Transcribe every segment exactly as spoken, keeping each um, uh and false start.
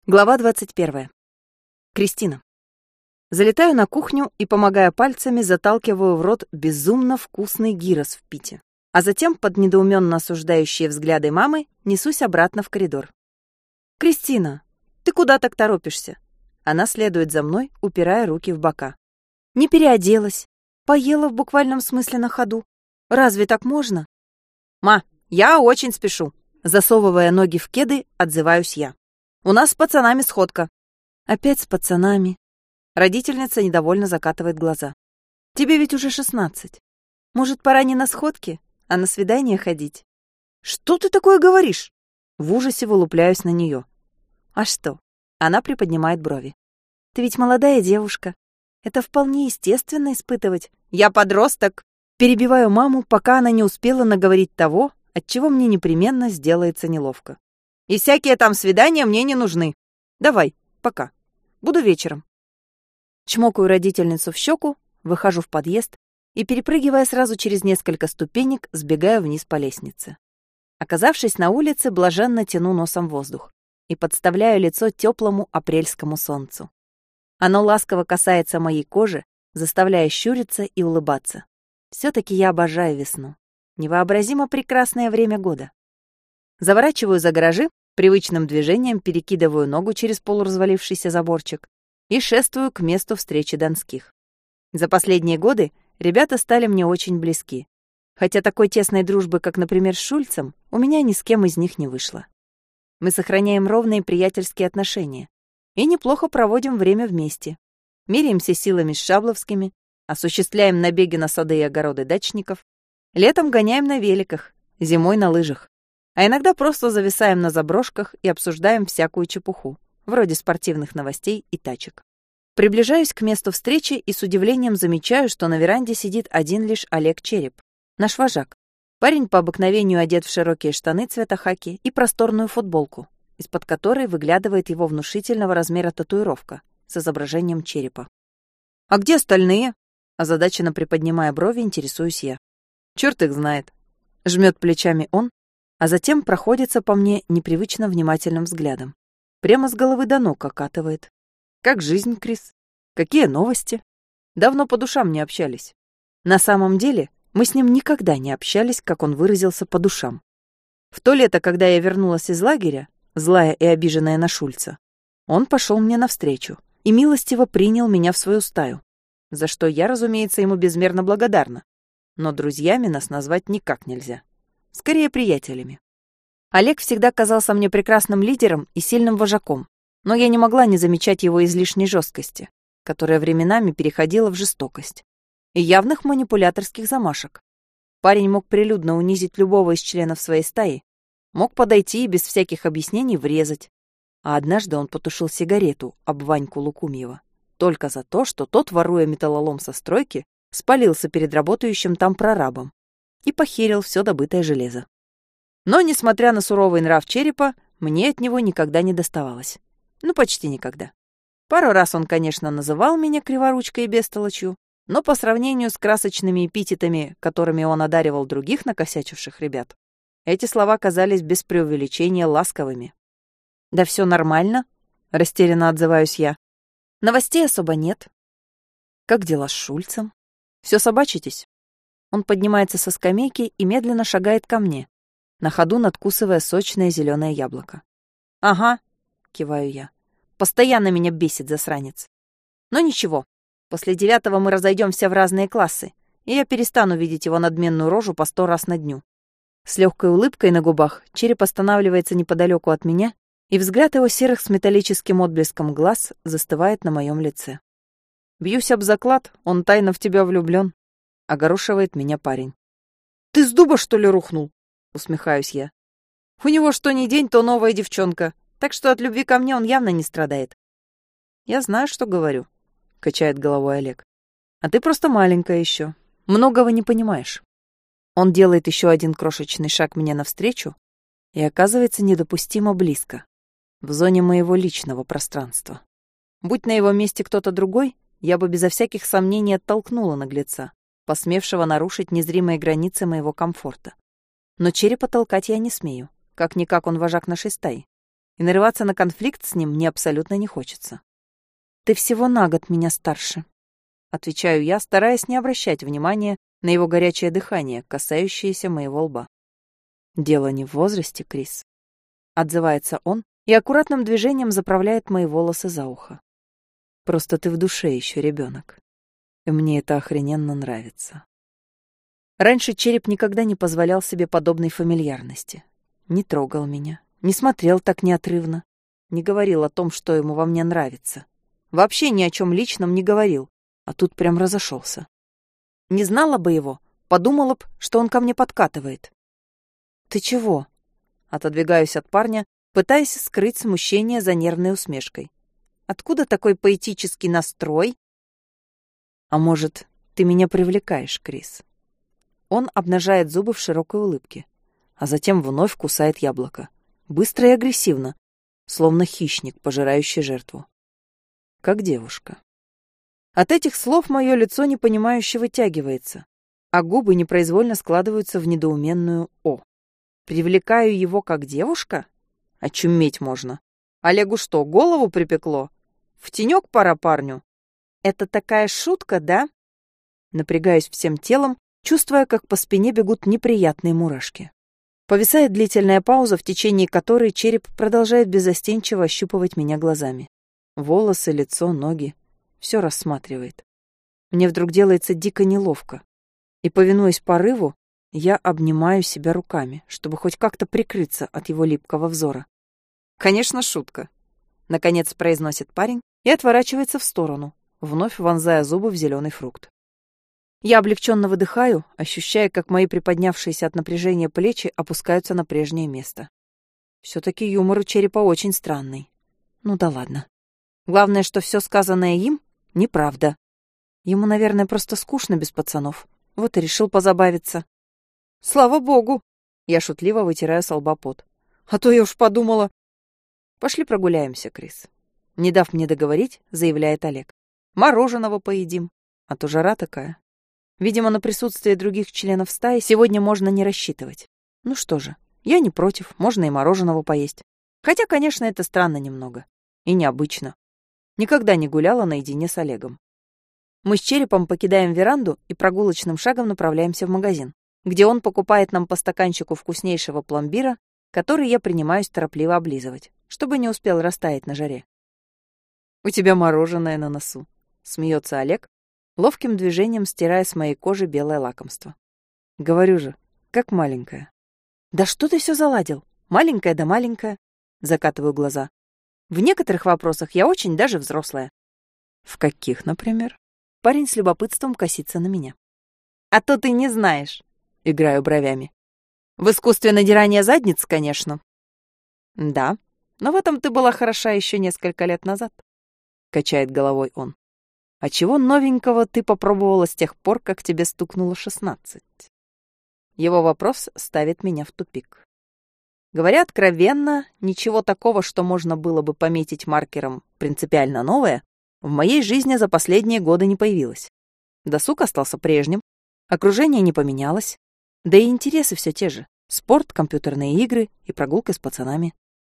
Глава двадцать первая. Кристина. Залетаю на кухню и, помогая пальцами, заталкиваю в рот безумно вкусный гирос в пите. А затем, под недоуменно осуждающие взгляды мамы, несусь обратно в коридор. «Кристина, ты куда так торопишься?» Она следует за мной, упирая руки в бока. «Не переоделась. Поела в буквальном смысле на ходу. Разве так можно?» «Ма, я очень спешу!» Засовывая ноги в кеды, отзываюсь я. «У нас с пацанами сходка». «Опять с пацанами?» Родительница недовольно закатывает глаза. «Тебе ведь уже шестнадцать. Может, пора не на сходки, а на свидание ходить?» «Что ты такое говоришь?» В ужасе вылупляюсь на нее. «А что?» Она приподнимает брови. «Ты ведь молодая девушка. Это вполне естественно испытывать». «Я подросток!» Перебиваю маму, пока она не успела наговорить того, от чего мне непременно сделается неловко. «И всякие там свидания мне не нужны. Давай, пока. Буду вечером». Чмокаю родительницу в щеку, выхожу в подъезд и, перепрыгивая сразу через несколько ступенек, сбегаю вниз по лестнице. Оказавшись на улице, блаженно тяну носом воздух и подставляю лицо теплому апрельскому солнцу. Оно ласково касается моей кожи, заставляя щуриться и улыбаться. Все-таки я обожаю весну. Невообразимо прекрасное время года. Заворачиваю за гаражи, привычным движением перекидываю ногу через полуразвалившийся заборчик и шествую к месту встречи Донских. За последние годы ребята стали мне очень близки, хотя такой тесной дружбы, как, например, с Шульцем, у меня ни с кем из них не вышло. Мы сохраняем ровные приятельские отношения и неплохо проводим время вместе. Меряемся силами с Шабловскими, осуществляем набеги на сады и огороды дачников, летом гоняем на великах, зимой на лыжах. А иногда просто зависаем на заброшках и обсуждаем всякую чепуху, вроде спортивных новостей и тачек. Приближаюсь к месту встречи и с удивлением замечаю, что на веранде сидит один лишь Олег Череп, наш вожак. Парень по обыкновению одет в широкие штаны цвета хаки и просторную футболку, из-под которой выглядывает его внушительного размера татуировка с изображением черепа. «А где остальные?» Озадаченно приподнимая брови, интересуюсь я. «Чёрт их знает», — жмет плечами он, а затем проходится по мне непривычно внимательным взглядом. Прямо с головы до ног окатывает. «Как жизнь, Крис? Какие новости?» Давно по душам не общались. На самом деле, мы с ним никогда не общались, как он выразился, по душам. В то лето, когда я вернулась из лагеря, злая и обиженная на Шульца, он пошел мне навстречу и милостиво принял меня в свою стаю, за что я, разумеется, ему безмерно благодарна. Но друзьями нас назвать никак нельзя. Скорее, приятелями. Олег всегда казался мне прекрасным лидером и сильным вожаком, но я не могла не замечать его излишней жесткости, которая временами переходила в жестокость, и явных манипуляторских замашек. Парень мог прилюдно унизить любого из членов своей стаи, мог подойти и без всяких объяснений врезать. А однажды он потушил сигарету об Ваньку Лукумьева только за то, что тот, воруя металлолом со стройки, спалился перед работающим там прорабом и похерил все добытое железо. Но, несмотря на суровый нрав Черепа, мне от него никогда не доставалось. Ну, почти никогда. Пару раз он, конечно, называл меня криворучкой и бестолочью, но по сравнению с красочными эпитетами, которыми он одаривал других накосячивших ребят, эти слова казались без преувеличения ласковыми. «Да все нормально», — растерянно отзываюсь я. «Новостей особо нет». «Как дела с Шульцем? Все собачитесь?» Он поднимается со скамейки и медленно шагает ко мне, на ходу надкусывая сочное зеленое яблоко. «Ага», — киваю я. «Постоянно меня бесит засранец. Но ничего, после девятого мы разойдемся в разные классы, и я перестану видеть его надменную рожу по сто раз на дню». С легкой улыбкой на губах Череп останавливается неподалеку от меня, и взгляд его серых с металлическим отблеском глаз застывает на моем лице. «Бьюсь об заклад, он тайно в тебя влюблен», — огорошивает меня парень. «Ты с дуба, что ли, рухнул?» — усмехаюсь я. «У него что ни день, то новая девчонка, так что от любви ко мне он явно не страдает». «Я знаю, что говорю», — качает головой Олег. «А ты просто маленькая еще, многого не понимаешь». Он делает еще один крошечный шаг мне навстречу и оказывается недопустимо близко, в зоне моего личного пространства. Будь на его месте кто-то другой, я бы безо всяких сомнений оттолкнула наглеца, посмевшего нарушить незримые границы моего комфорта. Но Черепа толкать я не смею, как-никак он вожак нашей стаи. и нарываться на конфликт с ним мне абсолютно не хочется. «Ты всего на год меня старше», — отвечаю я, стараясь не обращать внимания на его горячее дыхание, касающееся моего лба. «Дело не в возрасте, Крис», — отзывается он и аккуратным движением заправляет мои волосы за ухо. «Просто ты в душе еще ребенок, и мне это охрененно нравится». Раньше Череп никогда не позволял себе подобной фамильярности. Не трогал меня, не смотрел так неотрывно, не говорил о том, что ему во мне нравится. Вообще ни о чем личном не говорил, а тут прям разошелся. Не знала бы его, подумала б, что он ко мне подкатывает. «Ты чего?» Отодвигаюсь от парня, пытаясь скрыть смущение за нервной усмешкой. «Откуда такой поэтический настрой?» «А может, ты меня привлекаешь, Крис?» Он обнажает зубы в широкой улыбке, а затем вновь кусает яблоко. Быстро и агрессивно, словно хищник, пожирающий жертву. Как девушка. От этих слов мое лицо непонимающе вытягивается, а губы непроизвольно складываются в недоуменную «О». Привлекаю его как девушка? Очуметь можно. Олегу что, голову припекло? В тенек пора парню? Это такая шутка, да? Напрягаюсь всем телом, чувствуя, как по спине бегут неприятные мурашки. Повисает длительная пауза, в течение которой Череп продолжает беззастенчиво ощупывать меня глазами. Волосы, лицо, ноги. Все рассматривает. Мне вдруг делается дико неловко. И, повинуясь порыву, я обнимаю себя руками, чтобы хоть как-то прикрыться от его липкого взора. «Конечно, шутка», — наконец произносит парень и отворачивается в сторону, вновь вонзая зубы в зеленый фрукт. Я облегченно выдыхаю, ощущая, как мои приподнявшиеся от напряжения плечи опускаются на прежнее место. Все-таки юмор у Черепа очень странный. Ну да ладно. Главное, что все сказанное им — неправда. Ему, наверное, просто скучно без пацанов. Вот и решил позабавиться. Слава богу! Я шутливо вытираю со лба пот. А то я уж подумала... Пошли прогуляемся, Крис. Не дав мне договорить, заявляет Олег. Мороженого поедим. А то жара такая. Видимо, на присутствие других членов стаи сегодня можно не рассчитывать. Ну что же, я не против, можно и мороженого поесть. Хотя, конечно, это странно немного. И необычно. Никогда не гуляла наедине с Олегом. Мы с Черепом покидаем веранду и прогулочным шагом направляемся в магазин, где он покупает нам по стаканчику вкуснейшего пломбира, который я принимаюсь торопливо облизывать, чтобы не успел растаять на жаре. «У тебя мороженое на носу», — смеется Олег, ловким движением стирая с моей кожи белое лакомство. Говорю же, как маленькая. «Да что ты все заладил? Маленькая да маленькая», — закатываю глаза. «В некоторых вопросах я очень даже взрослая». «В каких, например?» Парень с любопытством косится на меня. «А то ты не знаешь», — играю бровями. «В искусстве надирания задниц, конечно». «Да, но в этом ты была хороша еще несколько лет назад», — качает головой он. «А чего новенького ты попробовала с тех пор, как тебе стукнуло шестнадцать?» Его вопрос ставит меня в тупик. Говоря откровенно, ничего такого, что можно было бы пометить маркером «принципиально новое», в моей жизни за последние годы не появилось. Досуг остался прежним, окружение не поменялось, да и интересы все те же — спорт, компьютерные игры и прогулка с пацанами.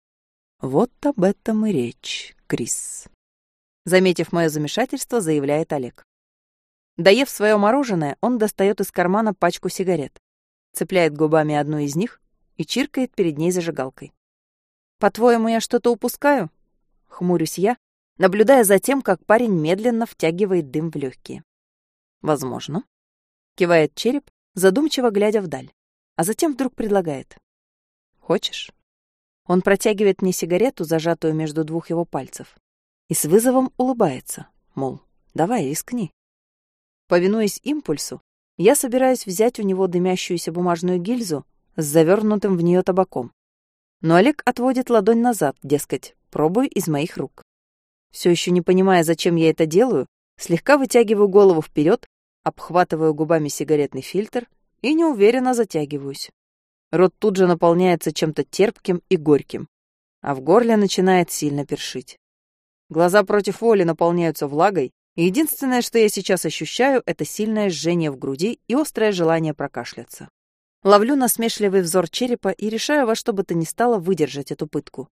Вот об этом и речь, Крис. Заметив мое замешательство, заявляет Олег. Доев свое мороженое, он достает из кармана пачку сигарет, цепляет губами одну из них и чиркает перед ней зажигалкой. «По-твоему, я что-то упускаю?» — хмурюсь я, наблюдая за тем, как парень медленно втягивает дым в легкие. «Возможно», — кивает Череп, задумчиво глядя вдаль, а затем вдруг предлагает. «Хочешь?» Он протягивает мне сигарету, зажатую между двух его пальцев, и с вызовом улыбается, мол, давай, рискни. Повинуясь импульсу, я собираюсь взять у него дымящуюся бумажную гильзу с завернутым в нее табаком. Но Олег отводит ладонь назад, дескать, пробуй из моих рук. Все еще не понимая, зачем я это делаю, слегка вытягиваю голову вперед, обхватываю губами сигаретный фильтр и неуверенно затягиваюсь. Рот тут же наполняется чем-то терпким и горьким, а в горле начинает сильно першить. Глаза против воли наполняются влагой, и единственное, что я сейчас ощущаю, это сильное жжение в груди и острое желание прокашляться. Ловлю насмешливый взор Черепа и решаю во что бы то ни стало выдержать эту пытку.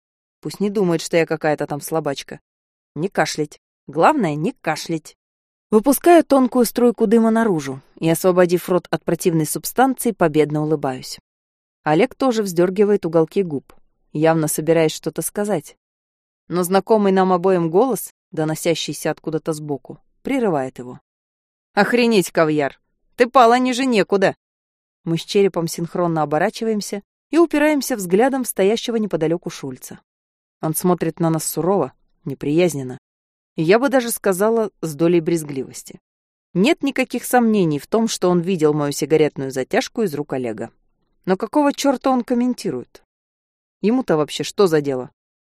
пусть не думает, что я какая-то там слабачка. Не кашлять. Главное, не кашлять. Выпускаю тонкую струйку дыма наружу и, освободив рот от противной субстанции, победно улыбаюсь. Олег тоже вздергивает уголки губ, явно собираясь что-то сказать. Но знакомый нам обоим голос, доносящийся откуда-то сбоку, прерывает его. «Охренеть, Ковьяр! Ты пала ниже некуда!» Мы с Черепом синхронно оборачиваемся и упираемся взглядом в стоящего неподалеку Шульца. Он смотрит на нас сурово, неприязненно. И я бы даже сказала, с долей брезгливости. Нет никаких сомнений в том, что он видел мою сигаретную затяжку из рук Олега. Но какого черта он комментирует? Ему-то вообще что за дело?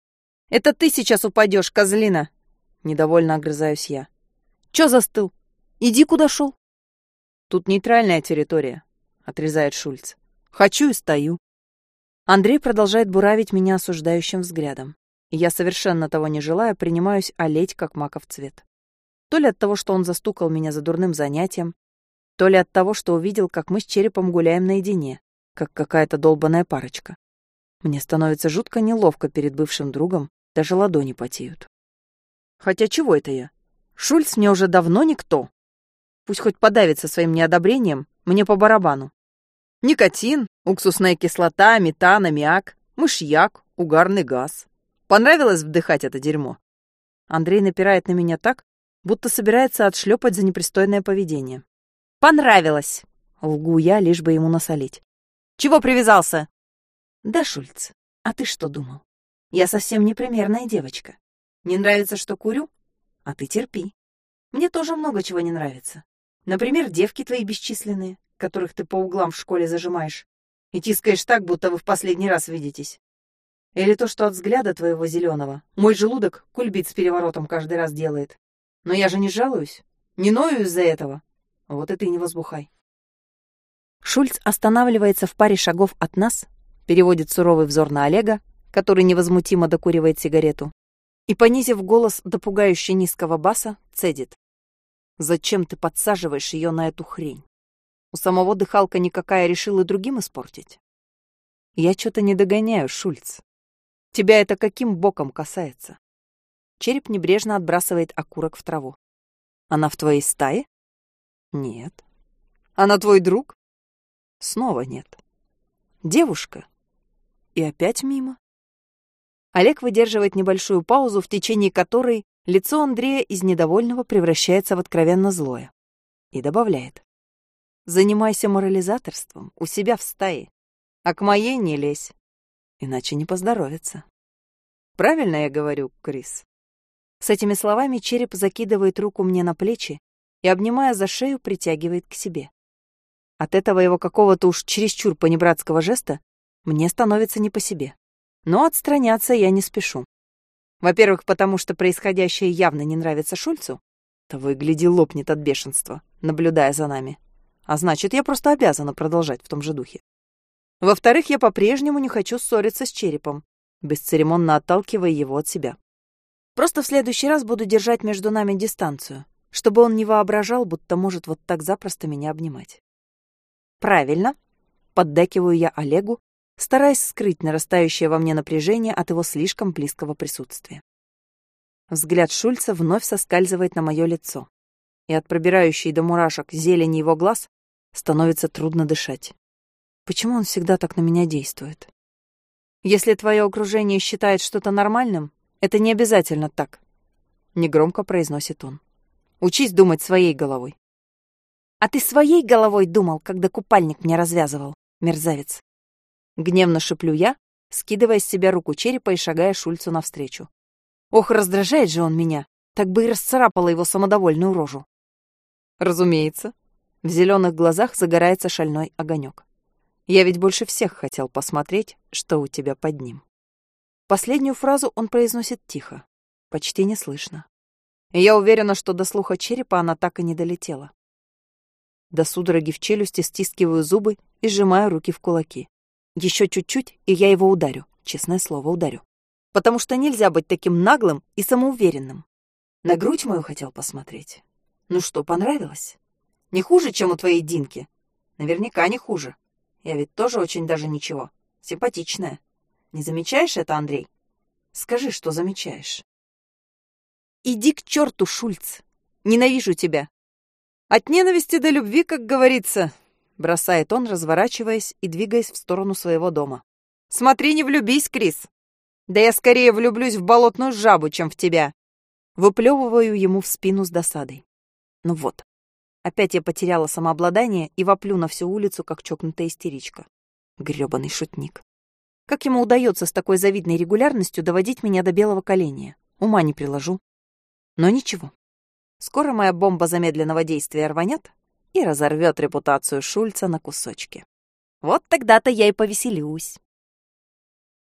«Это ты сейчас упадешь, козлина!» Недовольно огрызаюсь я. «Чё застыл? Иди, куда шел!» «Тут нейтральная территория», — отрезает Шульц. «Хочу и стою». Андрей продолжает буравить меня осуждающим взглядом. И я, совершенно того не желая, принимаюсь олеть, как маков цвет. То ли от того, что он застукал меня за дурным занятием, то ли от того, что увидел, как мы с Черепом гуляем наедине, как какая-то долбаная парочка. Мне становится жутко неловко перед бывшим другом, даже ладони потеют. Хотя чего это я? Шульц мне уже давно никто. Пусть хоть подавится своим неодобрением, мне по барабану. Никотин, уксусная кислота, метан, аммиак, мышьяк, угарный газ. Понравилось вдыхать это дерьмо? Андрей напирает на меня так, будто собирается отшлепать за непристойное поведение. Понравилось! Лгу я, лишь бы ему насолить. Чего привязался? Да, Шульц, а ты что думал? Я совсем не примерная девочка. Не нравится, что курю? А ты терпи. Мне тоже много чего не нравится. Например, девки твои бесчисленные, которых ты по углам в школе зажимаешь и тискаешь так, будто вы в последний раз видитесь. Или то, что от взгляда твоего зеленого мой желудок кульбит с переворотом каждый раз делает. Но я же не жалуюсь, не ною из-за этого. Вот и ты не возбухай. Шульц останавливается в паре шагов от нас, переводит суровый взор на Олега, который невозмутимо докуривает сигарету, и, понизив голос до пугающе низкого баса, цедит. «Зачем ты подсаживаешь ее на эту хрень? У самого дыхалка никакая, решил и другим испортить?» «Я что-то не догоняю, Шульц. Тебя это каким боком касается?» Череп небрежно отбрасывает окурок в траву. «Она в твоей стае?» «Нет». «Она твой друг?» «Снова нет». «Девушка?» И опять мимо. Олег выдерживает небольшую паузу, в течение которой лицо Андрея из недовольного превращается в откровенно злое. И добавляет. «Занимайся морализаторством у себя в стае, а к моей не лезь, иначе не поздоровится». Правильно я говорю, Крис? С этими словами Череп закидывает руку мне на плечи и, обнимая за шею, притягивает к себе. От этого его какого-то уж чересчур понебратского жеста мне становится не по себе. Но отстраняться я не спешу. Во-первых, потому что происходящее явно не нравится Шульцу. Того и гляди, лопнет от бешенства, наблюдая за нами. А значит, я просто обязана продолжать в том же духе. Во-вторых, я по-прежнему не хочу ссориться с Черепом, бесцеремонно отталкивая его от себя. Просто в следующий раз буду держать между нами дистанцию, чтобы он не воображал, будто может вот так запросто меня обнимать. Правильно, поддакиваю я Олегу, стараясь скрыть нарастающее во мне напряжение от его слишком близкого присутствия. Взгляд Шульца вновь соскальзывает на мое лицо, и от пробирающей до мурашек зелени его глаз становится трудно дышать. Почему он всегда так на меня действует? Если твое окружение считает что-то нормальным, это не обязательно так, — негромко произносит он. Учись думать своей головой. А ты своей головой думал, когда купальник мне развязывал, мерзавец? Гневно шиплю я, скидывая с себя руку Черепа и шагая Шульцу навстречу. Ох, раздражает же он меня, так бы и расцарапала его самодовольную рожу. Разумеется. В зеленых глазах загорается шальной огонек. Я ведь больше всех хотел посмотреть, что у тебя под ним. Последнюю фразу он произносит тихо, почти не слышно. И я уверена, что до слуха Черепа она так и не долетела. До судороги в челюсти стискиваю зубы и сжимаю руки в кулаки. Еще чуть-чуть, и я его ударю, честное слово, ударю. Потому что нельзя быть таким наглым и самоуверенным. На грудь мою хотел посмотреть. Ну что, понравилось? Не хуже, чем у твоей Динки? Наверняка не хуже. Я ведь тоже очень даже ничего. Симпатичная. Не замечаешь это, Андрей? Скажи, что замечаешь. Иди к черту, Шульц. Ненавижу тебя. От ненависти до любви, как говорится, бросает он, разворачиваясь и двигаясь в сторону своего дома. Смотри, не влюбись, Крис. Да я скорее влюблюсь в болотную жабу, чем в тебя. Выплевываю ему в спину с досадой. Ну вот. Опять я потеряла самообладание и воплю на всю улицу, как чокнутая истеричка. Грёбаный шутник. Как ему удается с такой завидной регулярностью доводить меня до белого коленя? Ума не приложу. Но ничего. Скоро моя бомба замедленного действия рванет и разорвет репутацию Шульца на кусочки. Вот тогда-то я и повеселюсь.